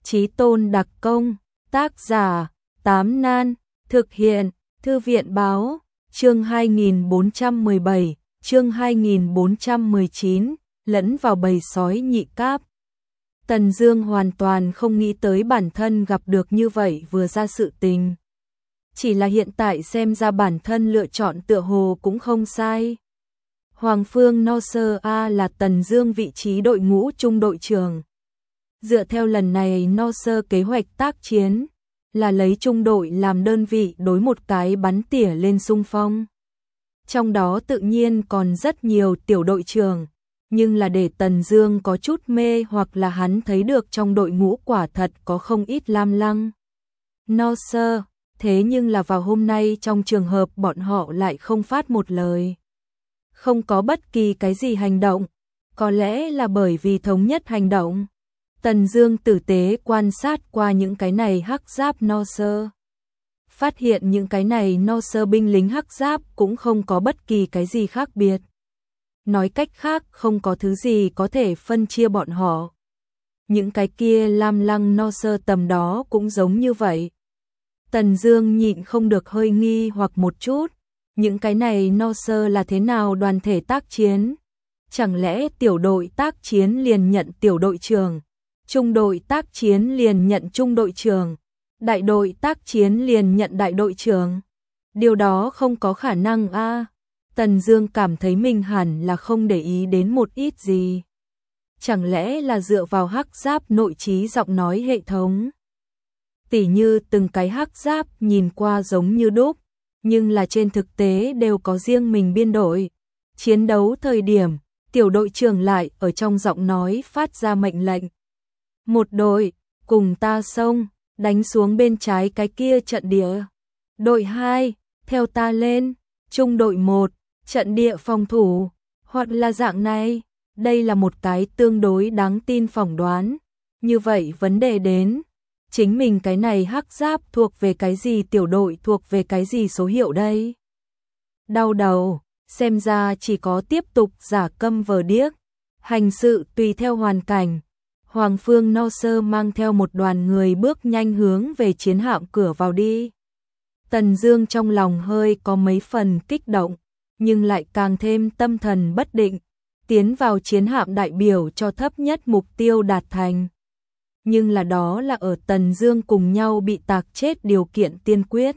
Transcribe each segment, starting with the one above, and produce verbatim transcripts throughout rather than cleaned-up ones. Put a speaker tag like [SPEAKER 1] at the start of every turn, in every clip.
[SPEAKER 1] Chí Tôn đặc công, tác giả, Tám Nan, thực hiện, Thư viện báo, chương hai nghìn bốn trăm mười bảy, chương hai nghìn bốn trăm mười chín, lẫn vào bầy sói nhị cáp. Tần Dương hoàn toàn không nghĩ tới bản thân gặp được như vậy vừa ra sự tình. Chỉ là hiện tại xem ra bản thân lựa chọn tựa hồ cũng không sai. Hoàng Phương No Sơ A là Tần Dương vị trí đội ngũ trung đội trưởng. Dựa theo lần này No Sơ kế hoạch tác chiến, là lấy trung đội làm đơn vị đối một cái bắn tỉa lên xung phong. Trong đó tự nhiên còn rất nhiều tiểu đội trưởng, nhưng là để Tần Dương có chút mê hoặc là hắn thấy được trong đội ngũ quả thật có không ít lam lăng. No Sơ, thế nhưng là vào hôm nay trong trường hợp bọn họ lại không phát một lời. Không có bất kỳ cái gì hành động, có lẽ là bởi vì thống nhất hành động. Tần Dương tử tế quan sát qua những cái này hắc giáp No Sơ. Phát hiện những cái này No Sơ binh lính hắc giáp cũng không có bất kỳ cái gì khác biệt. Nói cách khác không có thứ gì có thể phân chia bọn họ. Những cái kia lam lăng No Sơ tầm đó cũng giống như vậy. Tần Dương nhịn không được hơi nghi hoặc một chút. Những cái này No Sơ là thế nào đoàn thể tác chiến? Chẳng lẽ tiểu đội tác chiến liền nhận tiểu đội trưởng? Trung đội tác chiến liền nhận trung đội trưởng, đại đội tác chiến liền nhận đại đội trưởng. Điều đó không có khả năng a. À. Tần Dương cảm thấy mình hẳn là không để ý đến một ít gì. Chẳng lẽ là dựa vào hắc giáp nội trí giọng nói hệ thống? Tỉ như từng cái hắc giáp nhìn qua giống như đúc, nhưng là trên thực tế đều có riêng mình biên đội. Chiến đấu thời điểm, tiểu đội trưởng lại ở trong giọng nói phát ra mệnh lệnh. Một đội, cùng ta xông, đánh xuống bên trái cái kia trận địa. Đội hai, theo ta lên. Trung đội một, trận địa phòng thủ. Hoặc là dạng này, đây là một cái tương đối đáng tin phỏng đoán. Như vậy vấn đề đến, chính mình cái này hắc giáp thuộc về cái gì, tiểu đội thuộc về cái gì số hiệu đây? Đau đầu, xem ra chỉ có tiếp tục giả câm vờ điếc, hành sự tùy theo hoàn cảnh. Hoàng Phương No Sơ mang theo một đoàn người bước nhanh hướng về chiến hạm cửa vào đi. Tần Dương trong lòng hơi có mấy phần kích động, nhưng lại càng thêm tâm thần bất định. Tiến vào chiến hạm đại biểu cho thấp nhất mục tiêu đạt thành. Nhưng là đó là ở Tần Dương cùng nhau bị tạc chết điều kiện tiên quyết.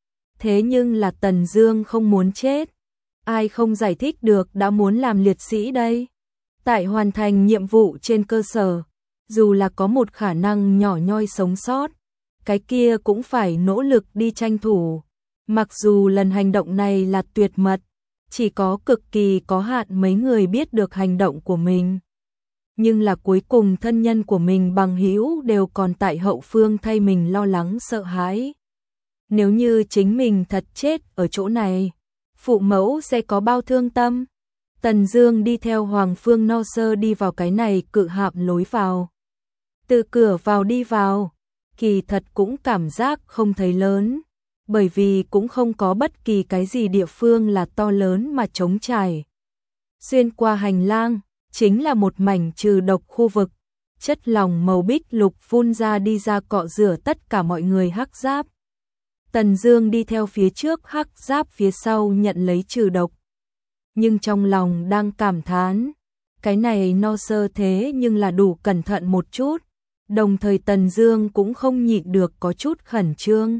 [SPEAKER 1] Thế nhưng là Tần Dương không muốn chết. Ai không giải thích được đã muốn làm liệt sĩ đây? Tại hoàn thành nhiệm vụ trên cơ sở, dù là có một khả năng nhỏ nhoi sống sót, cái kia cũng phải nỗ lực đi tranh thủ. Mặc dù lần hành động này là tuyệt mật, chỉ có cực kỳ có hạn mấy người biết được hành động của mình. Nhưng là cuối cùng thân nhân của mình bằng hữu đều còn tại hậu phương thay mình lo lắng sợ hãi. Nếu như chính mình thật chết ở chỗ này, phụ mẫu sẽ có bao thương tâm. Tần Dương đi theo Hoàng Phương No Sơ đi vào cái này cự hạm lối vào. Từ cửa vào đi vào, kỳ thật cũng cảm giác không thấy lớn, bởi vì cũng không có bất kỳ cái gì địa phương là to lớn mà trống trải. Xuyên qua hành lang, chính là một mảnh trừ độc khu vực, chất lỏng màu bích lục phun ra đi ra cọ rửa tất cả mọi người hắc giáp. Tần Dương đi theo phía trước, hắc giáp phía sau nhận lấy trừ độc. Nhưng trong lòng đang cảm thán, cái này No Sơ thế nhưng là đủ cẩn thận một chút. Đồng thời Tần Dương cũng không nhịn được có chút khẩn trương.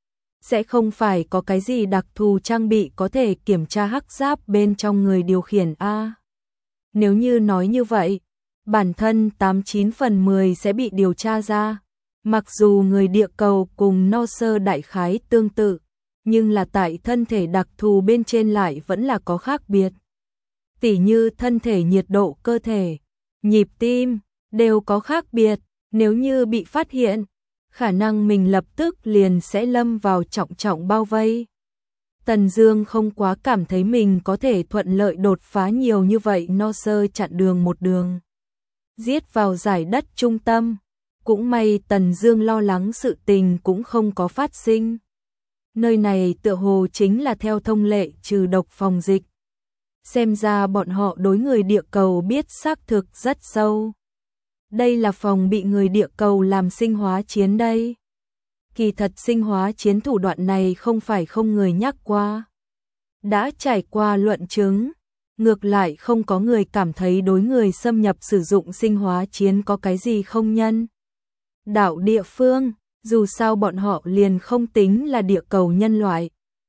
[SPEAKER 1] Sẽ không phải có cái gì đặc thù trang bị có thể kiểm tra hắc giáp bên trong người điều khiển a? Nếu như nói như vậy, bản thân tám chín phần mười sẽ bị điều tra ra. Mặc dù người địa cầu cùng No Sơ đại khái tương tự, nhưng là tại thân thể đặc thù bên trên lại vẫn là có khác biệt. Tỉ như thân thể nhiệt độ cơ thể, nhịp tim, đều có khác biệt. Nếu như bị phát hiện, khả năng mình lập tức liền sẽ lâm vào trọng trọng bao vây. Tần Dương không quá cảm thấy mình có thể thuận lợi đột phá nhiều như vậy. No Sơ chặn đường một đường, giết vào giải đất trung tâm. Cũng may Tần Dương lo lắng sự tình cũng không có phát sinh. Nơi này tựa hồ chính là theo thông lệ trừ độc phòng dịch. Xem ra bọn họ đối người địa cầu biết xác thực rất sâu. Đây là phòng bị người địa cầu làm sinh hóa chiến đây. Kỳ thật sinh hóa chiến thủ đoạn này không phải không người nhắc qua. Đã trải qua luận chứng, ngược lại không có người cảm thấy đối người xâm nhập sử dụng sinh hóa chiến có cái gì không nhân. Đạo địa phương, dù sao bọn họ liền không tính là địa cầu nhân loại.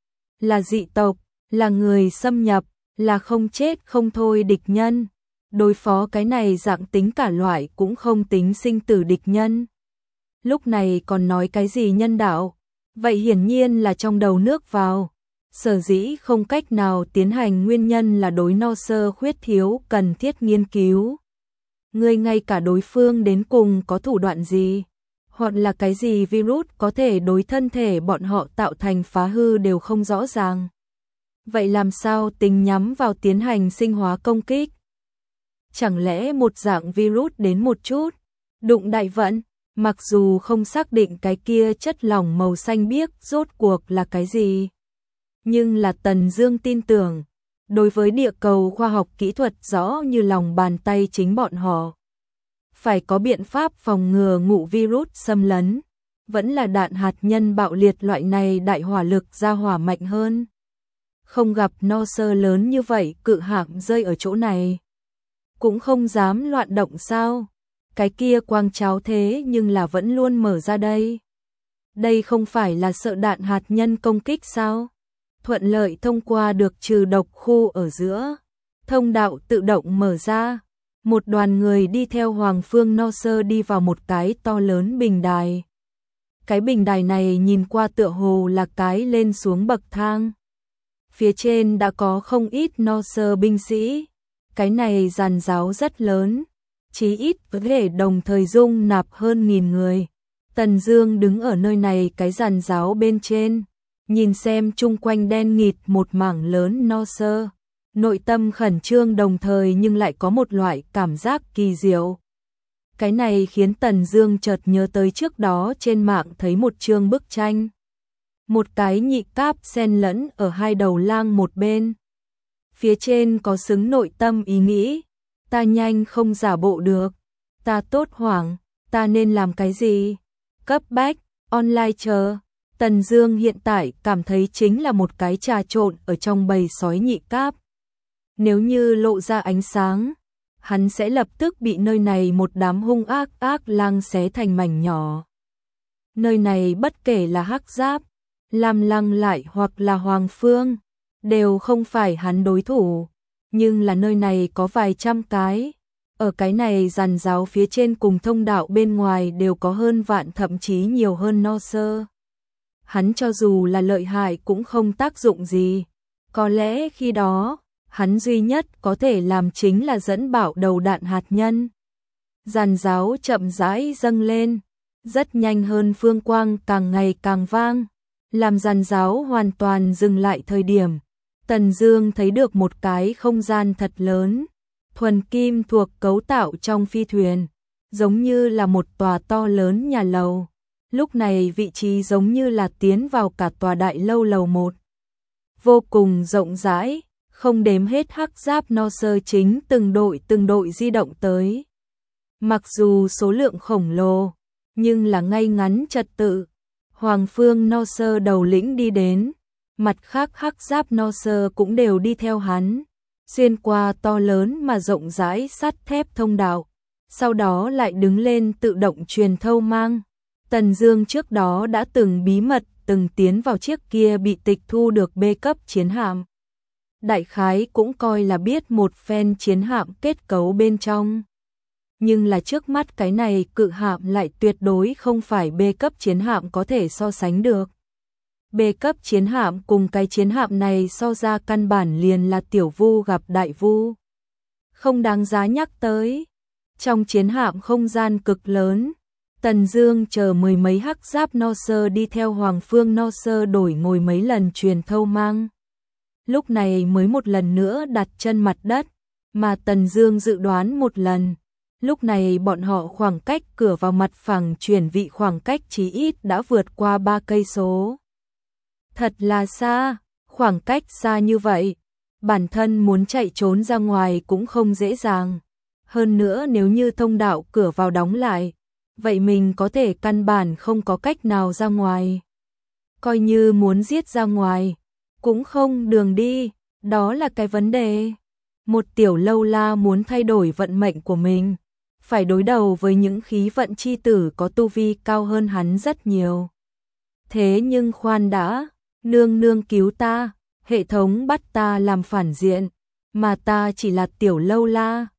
[SPEAKER 1] Là dị tộc, là người xâm nhập, là không chết không thôi địch nhân. Đối phó cái này dạng tính cả loại cũng không tính sinh tử địch nhân. Lúc này còn nói cái gì nhân đạo, vậy hiển nhiên là trong đầu nước vào. Sở dĩ không cách nào tiến hành nguyên nhân là đối no sơ khuyết thiếu cần thiết nghiên cứu. Người ngay cả đối phương đến cùng có thủ đoạn gì, hoặc là cái gì virus có thể đối thân thể bọn họ tạo thành phá hư đều không rõ ràng. Vậy làm sao tính nhắm vào tiến hành sinh hóa công kích? Chẳng lẽ một dạng virus đến một chút, đụng đại vận, mặc dù không xác định cái kia chất lỏng màu xanh biếc rốt cuộc là cái gì. Nhưng là Tần Dương tin tưởng, đối với địa cầu khoa học kỹ thuật rõ như lòng bàn tay chính bọn họ. Phải có biện pháp phòng ngừa ngụ virus xâm lấn, vẫn là đạn hạt nhân bạo liệt loại này đại hỏa lực ra hỏa mạnh hơn. Không gặp no sơ lớn như vậy cự hạm rơi ở chỗ này. Cũng không dám loạn động sao, cái kia quang cháo thế nhưng là vẫn luôn mở ra đây. Đây không phải là sợ đạn hạt nhân công kích sao? Thuận lợi thông qua được trừ độc khu ở giữa, thông đạo tự động mở ra. Một đoàn người đi theo Hoàng Phương no sơ đi vào một cái to lớn bình đài. Cái bình đài này nhìn qua tựa hồ là cái lên xuống bậc thang. Phía trên đã có không ít no sơ binh sĩ. Cái này giàn giáo rất lớn, chí ít có thể đồng thời dung nạp hơn nghìn người. Tần Dương đứng ở nơi này cái giàn giáo bên trên, nhìn xem chung quanh đen nghịt một mảng lớn no sơ. Nội tâm khẩn trương đồng thời nhưng lại có một loại cảm giác kỳ diệu. Cái này khiến Tần Dương chợt nhớ tới trước đó trên mạng thấy một chương bức tranh. Một cái nhị cáp xen lẫn ở hai đầu lang một bên. Phía trên có xứng nội tâm ý nghĩ, ta nhanh không giả bộ được, ta tốt hoảng, ta nên làm cái gì? Cấp bách, online chờ. Tần Dương hiện tại cảm thấy chính là một cái trà trộn ở trong bầy sói nhị cáp. Nếu như lộ ra ánh sáng, hắn sẽ lập tức bị nơi này một đám hung ác ác lang xé thành mảnh nhỏ. Nơi này bất kể là Hắc Giáp, Lam Lăng lại hoặc là Hoàng Phương, đều không phải hắn đối thủ, nhưng là nơi này có vài trăm cái. Ở cái này giàn giáo phía trên cùng thông đạo bên ngoài đều có hơn vạn thậm chí nhiều hơn no sơ. Hắn cho dù là lợi hại cũng không tác dụng gì. Có lẽ khi đó, hắn duy nhất có thể làm chính là dẫn bạo đầu đạn hạt nhân. Giàn giáo chậm rãi dâng lên, rất nhanh hơn phương quang càng ngày càng vang. Làm giàn giáo hoàn toàn dừng lại thời điểm, Tần Dương thấy được một cái không gian thật lớn, thuần kim thuộc cấu tạo trong phi thuyền, giống như là một tòa to lớn nhà lầu. Lúc này vị trí giống như là tiến vào cả tòa đại lâu lầu một. Vô cùng rộng rãi, không đếm hết Hắc Giáp no sơ chính từng đội từng đội di động tới. Mặc dù số lượng khổng lồ, nhưng là ngay ngắn trật tự. Hoàng Phương no sơ đầu lĩnh đi đến, mặt khác Hắc Giáp no sơ cũng đều đi theo hắn, xuyên qua to lớn mà rộng rãi sắt thép thông đạo, sau đó lại đứng lên tự động truyền thâu mang. Tần Dương trước đó đã từng bí mật từng tiến vào chiếc kia bị tịch thu được B cấp chiến hạm. Đại khái cũng coi là biết một phen chiến hạm kết cấu bên trong. Nhưng là trước mắt cái này cự hạm lại tuyệt đối không phải B cấp chiến hạm có thể so sánh được. B cấp chiến hạm cùng cái chiến hạm này so ra căn bản liền là tiểu vu gặp đại vu. Không đáng giá nhắc tới. Trong chiến hạm không gian cực lớn, Tần Dương chờ mười mấy Hắc Giáp no sơ đi theo Hoàng Phương no sơ đổi ngồi mấy lần truyền thâu mang. Lúc này mới một lần nữa đặt chân mặt đất, mà Tần Dương dự đoán một lần. Lúc này bọn họ khoảng cách cửa vào mặt phẳng chuyển vị khoảng cách chí ít đã vượt qua ba cây số. Thật là xa, khoảng cách xa như vậy, bản thân muốn chạy trốn ra ngoài cũng không dễ dàng. Hơn nữa nếu như thông đạo cửa vào đóng lại, vậy mình có thể căn bản không có cách nào ra ngoài. Coi như muốn giết ra ngoài, cũng không đường đi, đó là cái vấn đề. Một tiểu lâu la muốn thay đổi vận mệnh của mình, phải đối đầu với những khí vận chi tử có tu vi cao hơn hắn rất nhiều. Thế nhưng khoan đã, nương nương cứu ta, hệ thống bắt ta làm phản diện, mà ta chỉ là tiểu lâu la,